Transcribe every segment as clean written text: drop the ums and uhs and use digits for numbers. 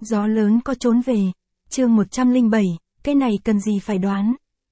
Gió lớn có trốn về. Chương 107, cái này cần gì phải đoán.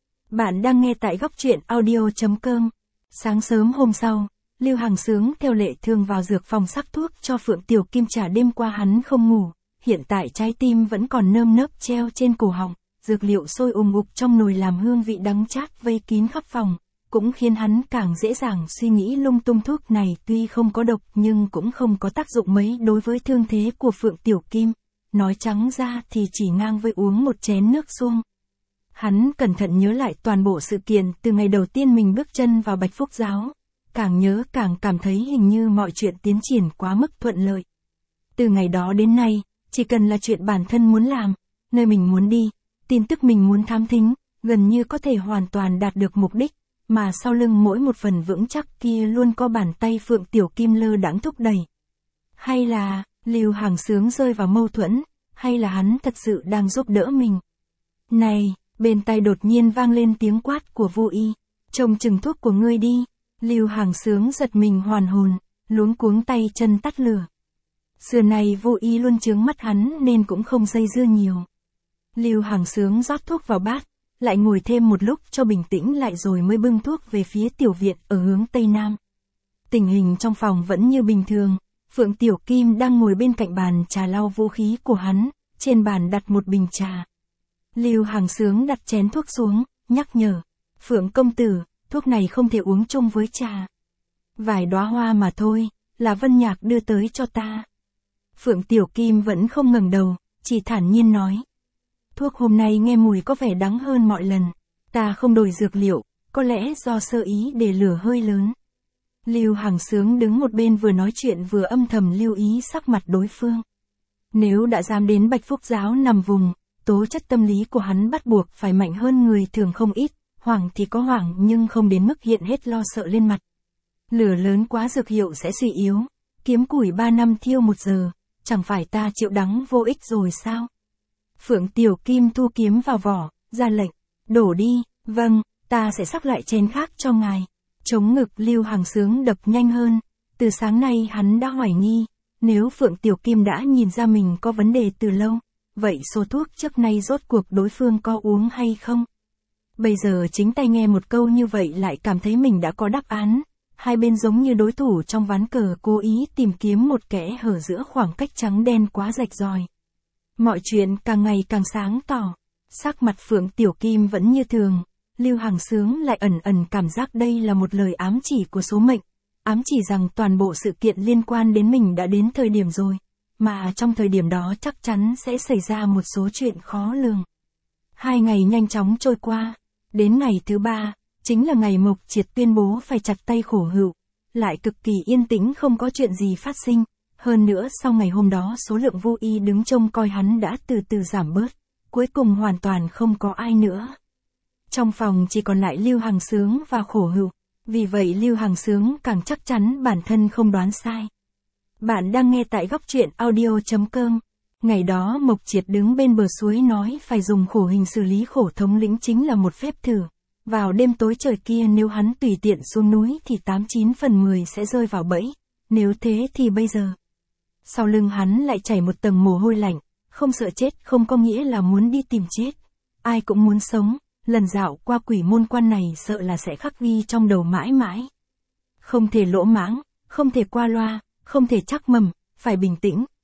Bạn đang nghe tại góc truyện audio.com. Sáng sớm hôm sau, Lưu Hằng Sướng theo lệ thường vào dược phòng sắc thuốc cho Phượng Tiểu Kim trả đêm qua hắn không ngủ, hiện tại trái tim vẫn còn nơm nớp treo trên cổ họng, dược liệu sôi ùm trong nồi làm hương vị đắng chát vây kín khắp phòng, cũng khiến hắn càng dễ dàng suy nghĩ lung tung. Thuốc này tuy không có độc nhưng cũng không có tác dụng mấy đối với thương thế của Phượng Tiểu Kim. Nói trắng ra thì chỉ ngang với uống một chén nước suông. Hắn cẩn thận nhớ lại toàn bộ sự kiện từ ngày đầu tiên mình bước chân vào Bạch Phúc Giáo. Càng nhớ càng cảm thấy hình như mọi chuyện tiến triển quá mức thuận lợi. Từ ngày đó đến nay, chỉ cần là chuyện bản thân muốn làm, nơi mình muốn đi, tin tức mình muốn thám thính, gần như có thể hoàn toàn đạt được mục đích, mà sau lưng mỗi một phần vững chắc kia luôn có bàn tay Phượng Tiểu Kim lơ đãng thúc đẩy. Hay là, Lưu Hằng Sướng rơi vào mâu thuẫn, hay là hắn thật sự đang giúp đỡ mình? Này, bên tai đột nhiên vang lên tiếng quát của Vô Y, trông chừng thuốc của ngươi đi. Lưu Hằng Sướng giật mình hoàn hồn, luống cuống tay chân tắt lửa. Xưa này Vô Y luôn chướng mắt hắn nên cũng không dây dưa nhiều. Lưu Hằng Sướng rót thuốc vào bát, lại ngồi thêm một lúc cho bình tĩnh lại rồi mới bưng thuốc về phía tiểu viện ở hướng Tây Nam. Tình hình trong phòng vẫn như bình thường, Phượng Tiểu Kim đang ngồi bên cạnh bàn trà lau vũ khí của hắn, trên bàn đặt một bình trà. Lưu Hằng Sướng đặt chén thuốc xuống, nhắc nhở, Phượng công tử, thuốc này không thể uống chung với trà. Vài đóa hoa mà thôi, là Vân Nhạc đưa tới cho ta. Phượng Tiểu Kim vẫn không ngẩng đầu, chỉ thản nhiên nói. Thuốc hôm nay nghe mùi có vẻ đắng hơn mọi lần, ta không đổi dược liệu, có lẽ do sơ ý để lửa hơi lớn. Lưu Hằng Sướng đứng một bên vừa nói chuyện vừa âm thầm lưu ý sắc mặt đối phương. Nếu đã dám đến Bạch Phúc Giáo nằm vùng, tố chất tâm lý của hắn bắt buộc phải mạnh hơn người thường không ít, hoảng thì có hoảng nhưng không đến mức hiện hết lo sợ lên mặt. Lửa lớn quá dược hiệu sẽ suy yếu, kiếm củi 3 năm thiêu 1 giờ, chẳng phải ta chịu đắng vô ích rồi sao? Phượng Tiểu Kim thu kiếm vào vỏ, ra lệnh, đổ đi, vâng, ta sẽ sắc lại chén khác cho ngài. Chống ngực Lưu Hằng Sướng đập nhanh hơn, từ sáng nay hắn đã hoài nghi, nếu Phượng Tiểu Kim đã nhìn ra mình có vấn đề từ lâu, vậy số thuốc trước nay rốt cuộc đối phương có uống hay không? Bây giờ chính tay nghe một câu như vậy lại cảm thấy mình đã có đáp án, hai bên giống như đối thủ trong ván cờ cố ý tìm kiếm một kẽ hở giữa khoảng cách trắng đen quá rạch ròi. Mọi chuyện càng ngày càng sáng tỏ, sắc mặt Phượng Tiểu Kim vẫn như thường, Lưu Hằng Sướng lại ẩn ẩn cảm giác đây là một lời ám chỉ của số mệnh, ám chỉ rằng toàn bộ sự kiện liên quan đến mình đã đến thời điểm rồi, mà trong thời điểm đó chắc chắn sẽ xảy ra một số chuyện khó lường. 2 ngày nhanh chóng trôi qua, đến ngày thứ 3, chính là ngày Mộc Triệt tuyên bố phải chặt tay Khổ Hữu, lại cực kỳ yên tĩnh không có chuyện gì phát sinh. Hơn nữa sau ngày hôm đó số lượng Vô Y đứng trông coi hắn đã từ từ giảm bớt, cuối cùng hoàn toàn không có ai nữa. Trong phòng chỉ còn lại Lưu Hằng Sướng và Khổ Hữu, vì vậy Lưu Hằng Sướng càng chắc chắn bản thân không đoán sai. Bạn đang nghe tại góc truyện audio.com. Ngày đó Mộc Triệt đứng bên bờ suối nói phải dùng khổ hình xử lý Khổ thống lĩnh chính là một phép thử. Vào đêm tối trời kia nếu hắn tùy tiện xuống núi thì 89 phần 10 sẽ rơi vào bẫy, nếu thế thì bây giờ. Sau lưng hắn lại chảy một tầng mồ hôi lạnh, không sợ chết không có nghĩa là muốn đi tìm chết. Ai cũng muốn sống, lần dạo qua quỷ môn quan này sợ là sẽ khắc ghi trong đầu mãi mãi. Không thể lỗ mãng, không thể qua loa, không thể chắc mầm, phải bình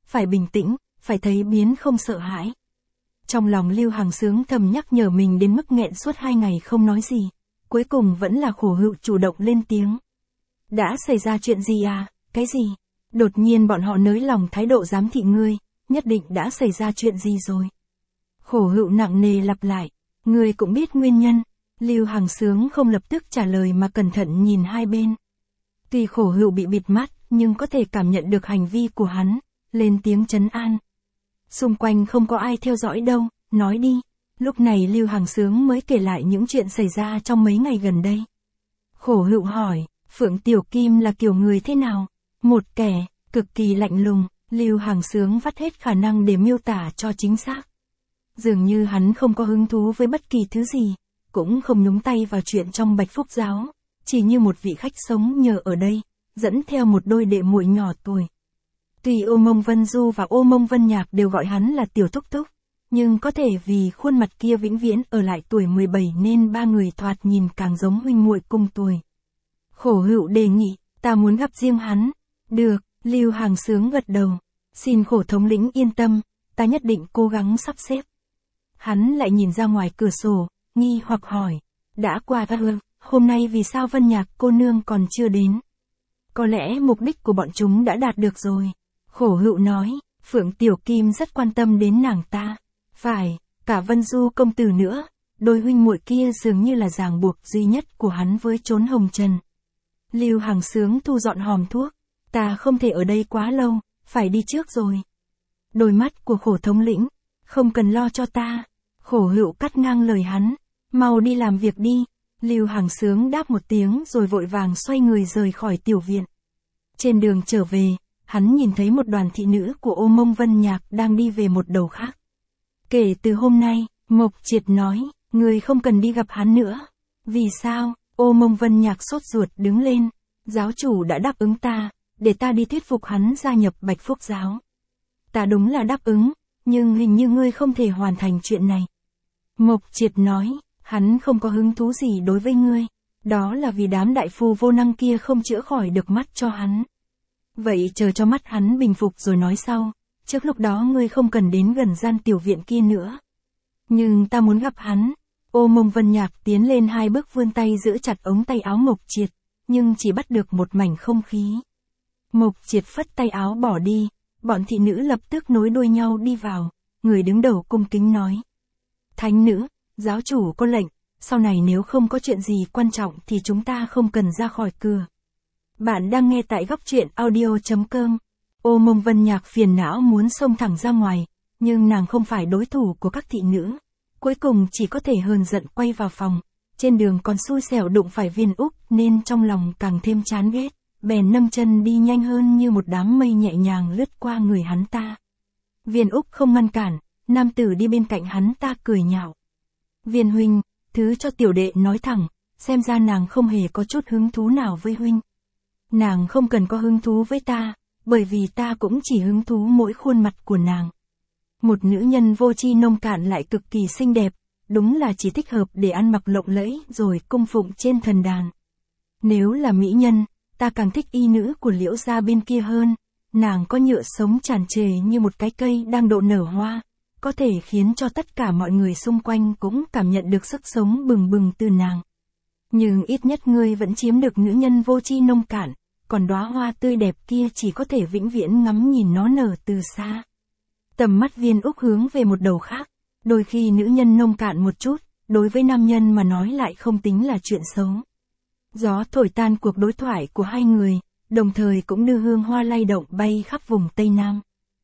tĩnh, phải thấy biến không sợ hãi. Trong lòng Lưu Hằng Sướng thầm nhắc nhở mình đến mức nghẹn suốt 2 ngày không nói gì, cuối cùng vẫn là Khổ Hữu chủ động lên tiếng. Đã xảy ra chuyện gì à, cái gì? Đột nhiên bọn họ nới lòng thái độ giám thị ngươi, nhất định đã xảy ra chuyện gì rồi. Khổ Hữu nặng nề lặp lại, ngươi cũng biết nguyên nhân. Lưu Hằng Sướng không lập tức trả lời mà cẩn thận nhìn hai bên. Tuy Khổ Hữu bị bịt mắt, nhưng có thể cảm nhận được hành vi của hắn, lên tiếng trấn an. Xung quanh không có ai theo dõi đâu, nói đi. Lúc này Lưu Hằng Sướng mới kể lại những chuyện xảy ra trong mấy ngày gần đây. Khổ Hữu hỏi, Phượng Tiểu Kim là kiểu người thế nào? Một kẻ, cực kỳ lạnh lùng, Lưu Hằng Sướng vắt hết khả năng để miêu tả cho chính xác. Dường như hắn không có hứng thú với bất kỳ thứ gì, cũng không nhúng tay vào chuyện trong Bạch Phúc Giáo, chỉ như một vị khách sống nhờ ở đây, dẫn theo một đôi đệ muội nhỏ tuổi. Tuy Ô Mông Vân Du và Ô Mông Vân Nhạc đều gọi hắn là tiểu thúc thúc, nhưng có thể vì khuôn mặt kia vĩnh viễn ở lại tuổi 17 nên ba người thoạt nhìn càng giống huynh muội cùng tuổi. Khổ Hữu đề nghị, ta muốn gặp riêng hắn. Được, Lưu Hàng Sướng gật đầu. Xin Khổ thống lĩnh yên tâm, ta nhất định cố gắng sắp xếp. Hắn lại nhìn ra ngoài cửa sổ, nghi hoặc hỏi. Đã qua hôm nay vì sao Vân Nhạc cô nương còn chưa đến? Có lẽ mục đích của bọn chúng đã đạt được rồi. Khổ Hữu nói, Phượng Tiểu Kim rất quan tâm đến nàng ta. Phải, cả Vân Du công tử nữa, đôi huynh muội kia dường như là ràng buộc duy nhất của hắn với chốn hồng trần. Lưu Hàng Sướng thu dọn hòm thuốc. Ta không thể ở đây quá lâu, phải đi trước rồi. Đôi mắt của Khổ thống lĩnh, không cần lo cho ta. Khổ Hữu cắt ngang lời hắn, mau đi làm việc đi. Lưu Hàng Sướng đáp một tiếng rồi vội vàng xoay người rời khỏi tiểu viện. Trên đường trở về, hắn nhìn thấy một đoàn thị nữ của Ô Mông Vân Nhạc đang đi về một đầu khác. Kể từ hôm nay, Mộc Triệt nói, người không cần đi gặp hắn nữa. Vì sao? Ô Mông Vân Nhạc sốt ruột đứng lên. Giáo chủ đã đáp ứng ta, để ta đi thuyết phục hắn gia nhập Bạch Phúc giáo. Ta đúng là đáp ứng, nhưng hình như ngươi không thể hoàn thành chuyện này. Mộc Triệt nói, hắn không có hứng thú gì đối với ngươi. Đó là vì đám đại phu vô năng kia không chữa khỏi được mắt cho hắn. Vậy chờ cho mắt hắn bình phục rồi nói sau, trước lúc đó ngươi không cần đến gần gian tiểu viện kia nữa. Nhưng ta muốn gặp hắn. Ô Mông Vân Nhạc tiến lên 2 bước vươn tay giữ chặt ống tay áo Mộc Triệt, nhưng chỉ bắt được một mảnh không khí. Mộc Triệt phất tay áo bỏ đi, bọn thị nữ lập tức nối đuôi nhau đi vào, người đứng đầu cung kính nói. Thánh nữ, giáo chủ có lệnh, sau này nếu không có chuyện gì quan trọng thì chúng ta không cần ra khỏi cửa. Bạn đang nghe tại góc truyện audio.com. Ô Mông Vân Nhạc phiền não muốn xông thẳng ra ngoài, nhưng nàng không phải đối thủ của các thị nữ. Cuối cùng chỉ có thể hờn giận quay vào phòng, trên đường còn xui xẻo đụng phải Viên Úc nên trong lòng càng thêm chán ghét, bèn nâng chân đi nhanh hơn như một đám mây nhẹ nhàng lướt qua người hắn ta. Viên Úc không ngăn cản, nam tử đi bên cạnh hắn ta cười nhạo. Viên huynh, thứ cho tiểu đệ nói thẳng, xem ra nàng không hề có chút hứng thú nào với huynh. Nàng không cần có hứng thú với ta, bởi vì ta cũng chỉ hứng thú mỗi khuôn mặt của nàng. Một nữ nhân vô tri nông cạn lại cực kỳ xinh đẹp, đúng là chỉ thích hợp để ăn mặc lộng lẫy rồi cung phụng trên thần đàn. Nếu là mỹ nhân, ta càng thích y nữ của Liễu gia bên kia hơn, nàng có nhựa sống tràn trề như một cái cây đang độ nở hoa, có thể khiến cho tất cả mọi người xung quanh cũng cảm nhận được sức sống bừng bừng từ nàng. Nhưng ít nhất ngươi vẫn chiếm được nữ nhân vô tri nông cạn, còn đóa hoa tươi đẹp kia chỉ có thể vĩnh viễn ngắm nhìn nó nở từ xa. Tầm mắt Viên Úc hướng về một đầu khác, đôi khi nữ nhân nông cạn một chút, đối với nam nhân mà nói lại không tính là chuyện xấu. Gió thổi tan cuộc đối thoại của hai người, đồng thời cũng đưa hương hoa lay động bay khắp vùng Tây Nam.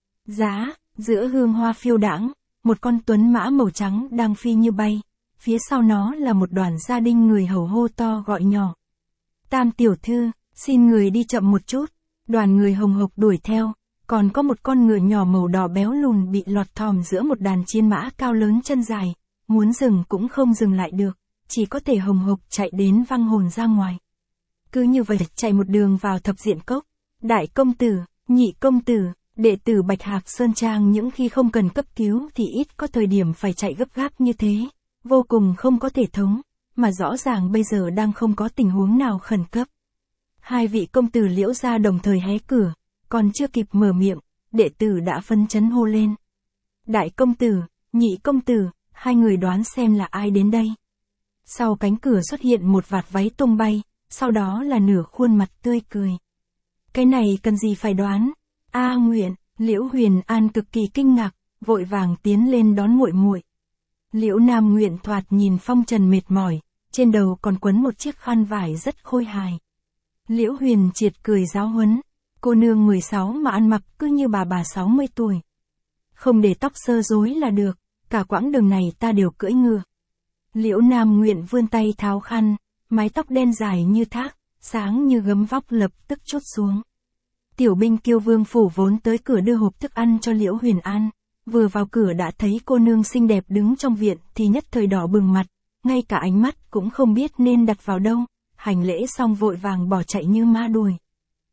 Giá, giữa hương hoa phiêu đãng, một con tuấn mã màu trắng đang phi như bay, phía sau nó là một đoàn gia đình người hầu hô to gọi nhỏ. Tam tiểu thư, xin người đi chậm một chút, đoàn người hồng hộc đuổi theo. Còn có một con ngựa nhỏ màu đỏ béo lùn bị lọt thỏm giữa một đàn chiến mã cao lớn chân dài, muốn dừng cũng không dừng lại được, chỉ có thể hồng hộc chạy đến văng hồn ra ngoài. Cứ như vậy chạy một đường vào Thập Diện Cốc. Đại công tử, nhị công tử, đệ tử Bạch Hạc Sơn Trang những khi không cần cấp cứu thì ít có thời điểm phải chạy gấp gáp như thế, vô cùng không có thể thống, mà rõ ràng bây giờ đang không có tình huống nào khẩn cấp. Hai vị công tử Liễu gia đồng thời hé cửa. Còn chưa kịp mở miệng, đệ tử đã phấn chấn hô lên. Đại công tử, nhị công tử, hai người đoán xem là ai đến đây. Sau cánh cửa xuất hiện một vạt váy tung bay, sau đó là nửa khuôn mặt tươi cười. Cái này cần gì phải đoán? A Nguyện, Liễu Huyền An cực kỳ kinh ngạc, vội vàng tiến lên đón muội muội. Liễu Nam Nguyện thoạt nhìn phong trần mệt mỏi, trên đầu còn quấn một chiếc khăn vải rất khôi hài. Liễu Huyền Triệt cười giáo huấn. Cô nương 16 mà ăn mặc cứ như bà 60 tuổi. Không để tóc sơ rối là được, cả quãng đường này ta đều cưỡi ngựa. Liễu Nam Nguyện vươn tay tháo khăn, mái tóc đen dài như thác, sáng như gấm vóc lập tức chốt xuống. Tiểu binh Kiêu Vương phủ vốn tới cửa đưa hộp thức ăn cho Liễu Huyền An, vừa vào cửa đã thấy cô nương xinh đẹp đứng trong viện thì nhất thời đỏ bừng mặt, ngay cả ánh mắt cũng không biết nên đặt vào đâu, hành lễ xong vội vàng bỏ chạy như ma đuổi.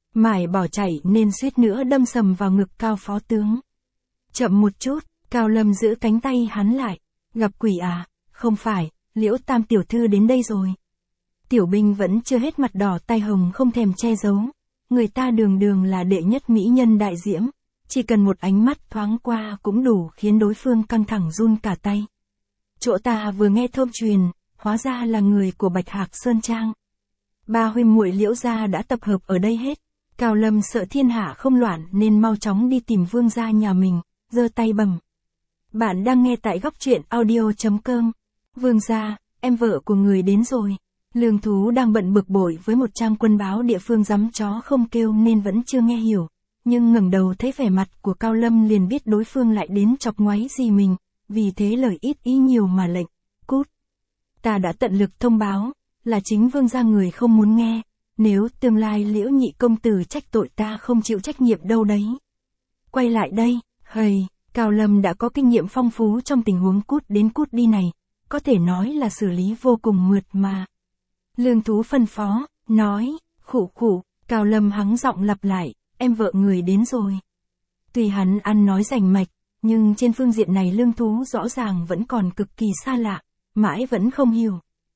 Mải bỏ chạy nên suýt nữa đâm sầm vào ngực Cao phó tướng. Chậm một chút, Cao Lâm giữ cánh tay hắn lại. Gặp quỷ à? Không phải, Liễu Tam tiểu thư đến đây rồi. Tiểu binh vẫn chưa hết mặt đỏ tai hồng không thèm che giấu. Người ta đường đường là đệ nhất mỹ nhân đại diễm. Chỉ cần một ánh mắt thoáng qua cũng đủ khiến đối phương căng thẳng run cả tay. Chỗ ta vừa nghe thơm truyền, hóa ra là người của Bạch Hạc Sơn Trang. Ba huynh muội Liễu gia đã tập hợp ở đây hết. Cao Lâm sợ thiên hạ không loạn nên mau chóng đi tìm vương gia nhà mình, giơ tay bẩm. Bạn đang nghe tại góc truyện audio.com. Vương gia, em vợ của người đến rồi. Lương Thú đang bận bực bội với một trang quân báo địa phương dám chó không kêu nên vẫn chưa nghe hiểu. Nhưng ngẩng đầu thấy vẻ mặt của Cao Lâm liền biết đối phương lại đến chọc ngoáy gì mình, vì thế lời ít ý nhiều mà lệnh, cút. Ta đã tận lực thông báo, là chính vương gia người không muốn nghe, nếu tương lai Liễu nhị công tử trách tội ta không chịu trách nhiệm đâu đấy. Quay lại đây, hầy, Cao Lâm đã có kinh nghiệm phong phú trong tình huống cút đến cút đi này, có thể nói là xử lý vô cùng mượt mà. Lương Thú phân phó, nói, khụ khụ, Cao Lâm hắng giọng lặp lại, em vợ người đến rồi. Tuy hắn ăn nói rành mạch, nhưng trên phương diện này Lương Thú rõ ràng vẫn còn cực kỳ xa lạ, mãi vẫn không hiểu.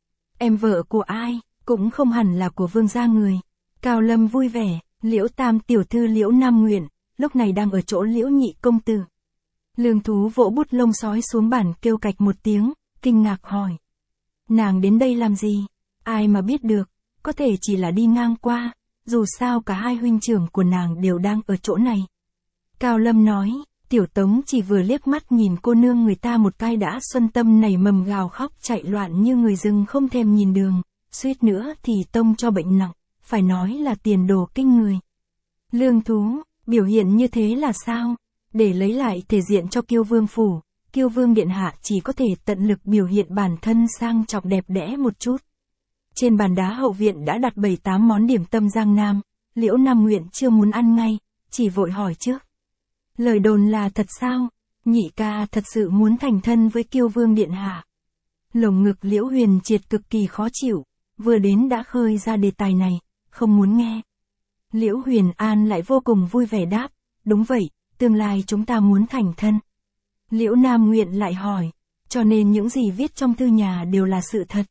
Em vợ của ai, cũng không hẳn là của vương gia người. Cao Lâm vui vẻ, Liễu Tam tiểu thư Liễu Nam Nguyện, lúc này đang ở chỗ Liễu nhị công tử. Lương Thú vỗ bút lông sói xuống bàn kêu cạch một tiếng, kinh ngạc hỏi. Nàng đến đây làm gì? Ai mà biết được, có thể chỉ là đi ngang qua, dù sao cả hai huynh trưởng của nàng đều đang ở chỗ này. Cao Lâm nói, tiểu Tống chỉ vừa liếc mắt nhìn cô nương người ta một cái đã xuân tâm nảy mầm gào khóc chạy loạn như người rừng không thèm nhìn đường, suýt nữa thì tông cho bệnh nặng, phải nói là tiền đồ kinh người. Lương Thú, biểu hiện như thế là sao? Để lấy lại thể diện cho Kiêu Vương phủ, Kiêu Vương điện hạ chỉ có thể tận lực biểu hiện bản thân sang trọng đẹp đẽ một chút. Trên bàn đá hậu viện đã đặt 7-8 món điểm tâm Giang Nam, Liễu Nam Nguyện chưa muốn ăn ngay, chỉ vội hỏi trước. Lời đồn là thật sao? Nhị ca thật sự muốn thành thân với Kiêu Vương điện hạ. Lồng ngực Liễu Huyền Triệt cực kỳ khó chịu, vừa đến đã khơi ra đề tài này, không muốn nghe. Liễu Huyền An lại vô cùng vui vẻ đáp, đúng vậy, tương lai chúng ta muốn thành thân. Liễu Nam Nguyện lại hỏi, cho nên những gì viết trong thư nhà đều là sự thật.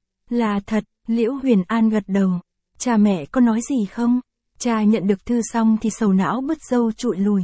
Là thật, Liễu Huyền An gật đầu. Cha mẹ có nói gì không? Cha nhận được thư xong thì sầu não bứt râu trụi lùi.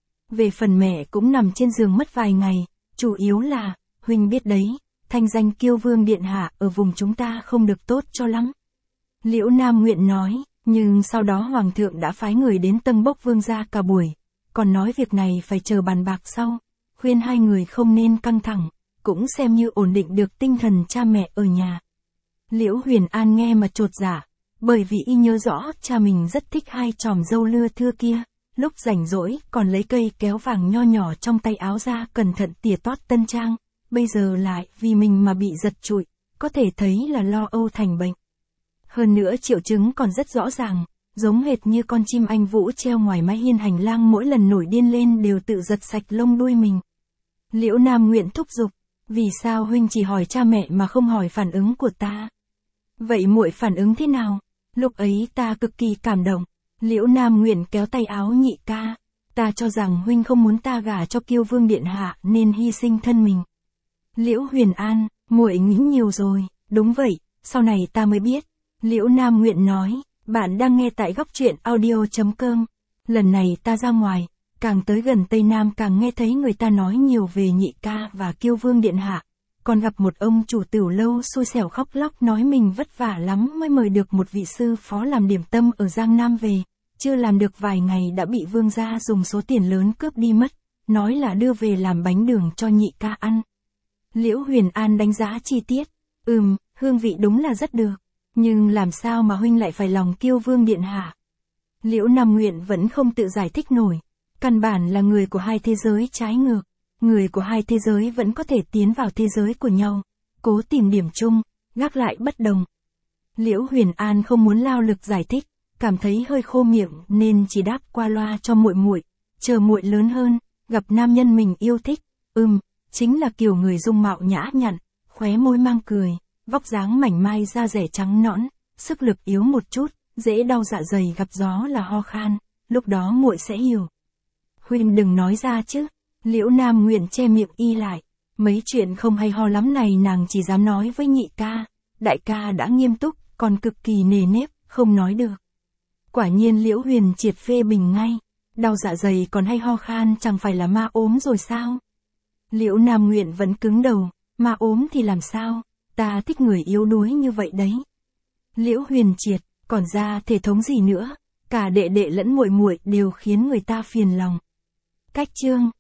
Về phần mẹ cũng nằm trên giường mất vài ngày, chủ yếu là, huynh biết đấy, thanh danh Kiêu Vương điện hạ ở vùng chúng ta không được tốt cho lắm. Liễu Nam Nguyện nói, nhưng sau đó Hoàng thượng đã phái người đến Tân Bốc Vương gia cả buổi, còn nói việc này phải chờ bàn bạc sau, khuyên hai người không nên căng thẳng, cũng xem như ổn định được tinh thần cha mẹ ở nhà. Liễu Huyền An nghe mà chột dạ, bởi vì y nhớ rõ cha mình rất thích hai chòm râu lưa thưa kia, lúc rảnh rỗi còn lấy cây kéo vàng nho nhỏ trong tay áo ra cẩn thận tỉa tót tân trang, bây giờ lại vì mình mà bị giật trụi, có thể thấy là lo âu thành bệnh. Hơn nữa triệu chứng còn rất rõ ràng, giống hệt như con chim anh vũ treo ngoài mái hiên hành lang mỗi lần nổi điên lên đều tự giật sạch lông đuôi mình. Liễu Nam Nguyện thúc giục, vì sao huynh chỉ hỏi cha mẹ mà không hỏi phản ứng của ta? Vậy muội phản ứng thế nào? Lúc ấy ta cực kỳ cảm động. Liễu Nam Nguyện kéo tay áo nhị ca. Ta cho rằng huynh không muốn ta gả cho Kiêu Vương điện hạ nên hy sinh thân mình. Liễu Huyền An, muội nghĩ nhiều rồi. Đúng vậy, sau này ta mới biết. Liễu Nam Nguyện nói, bạn đang nghe tại góc truyện audio.com. Lần này ta ra ngoài, càng tới gần Tây Nam càng nghe thấy người ta nói nhiều về nhị ca và Kiêu Vương điện hạ. Còn gặp một ông chủ tửu lâu xui xẻo khóc lóc nói mình vất vả lắm mới mời được một vị sư phó làm điểm tâm ở Giang Nam về, chưa làm được vài ngày đã bị vương gia dùng số tiền lớn cướp đi mất, nói là đưa về làm bánh đường cho nhị ca ăn. Liễu Huyền An đánh giá chi tiết, hương vị đúng là rất được, nhưng làm sao mà huynh lại phải lòng Kiêu Vương điện hạ? Liễu Nam Nguyện vẫn không tự giải thích nổi, căn bản là người của hai thế giới trái ngược. Người của hai thế giới vẫn có thể tiến vào thế giới của nhau, cố tìm điểm chung, gác lại bất đồng. Liễu Huyền An không muốn lao lực giải thích, cảm thấy hơi khô miệng nên chỉ đáp qua loa cho muội, chờ muội lớn hơn, gặp nam nhân mình yêu thích, chính là kiểu người dung mạo nhã nhặn, khóe môi mang cười, vóc dáng mảnh mai da dẻ trắng nõn, sức lực yếu một chút, dễ đau dạ dày gặp gió là ho khan, lúc đó muội sẽ hiểu. Huynh đừng nói ra chứ. Liễu Nam Nguyện che miệng y lại. Mấy chuyện không hay ho lắm này nàng chỉ dám nói với nhị ca. Đại ca đã nghiêm túc, còn cực kỳ nề nếp, không nói được. Quả nhiên Liễu Huyền Triệt phê bình ngay. Đau dạ dày còn hay ho khan chẳng phải là ma ốm rồi sao? Liễu Nam Nguyện vẫn cứng đầu. Ma ốm thì làm sao? Ta thích người yếu đuối như vậy đấy. Liễu Huyền Triệt, còn ra thể thống gì nữa? Cả đệ đệ lẫn muội muội đều khiến người ta phiền lòng. Cách chương